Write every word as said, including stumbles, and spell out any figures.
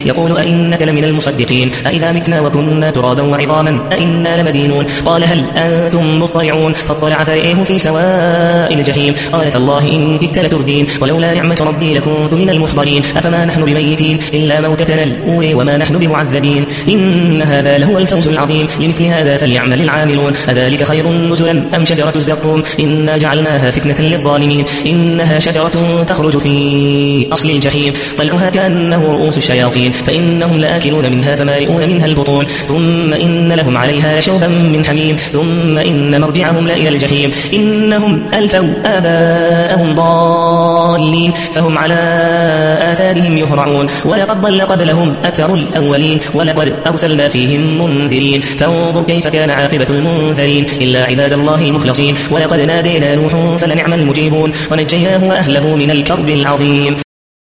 يقول أئنك لمن المصدقين أئذا متنا وكنا ترابا وعظاما أئنا لمدينون قال هل أنتم مطلعون فاطلع فرئه في سواء الجحيم قالت الله إن كدت لتردين ولولا نعمة ربي لكنت من المحضرين أفما نحن بميتين إلا موتتنا الأولى وما نحن بمعذبين إن هذا لهو الفوز العظيم لمثل هذا فليعمل العاملون أذلك خير نزلا أم شجرة الزقوم إنا جعلناها فتنة للظالمين إنها شجرة تخرج في أصل الجحيم طلعها كأنه رؤوس الشياطين فإنهم لآكلون منها فمالئون منها البطون ثم إن لهم عليها لشوبا من حميم ثم إن مرجعهم لإلى الجحيم إنهم ألفوا آباءهم ضالين فهم على آثارهم يهرعون ولقد ضل قبلهم أكثر الأولين ولقد أرسلنا فيهم منذرين فانظر كيف كان عاقبة المنذرين إلا عباد الله المخلصين ولقد نادينا نوح فلنعم المجيبون ونجيناه وأهله من الكرب العظيم.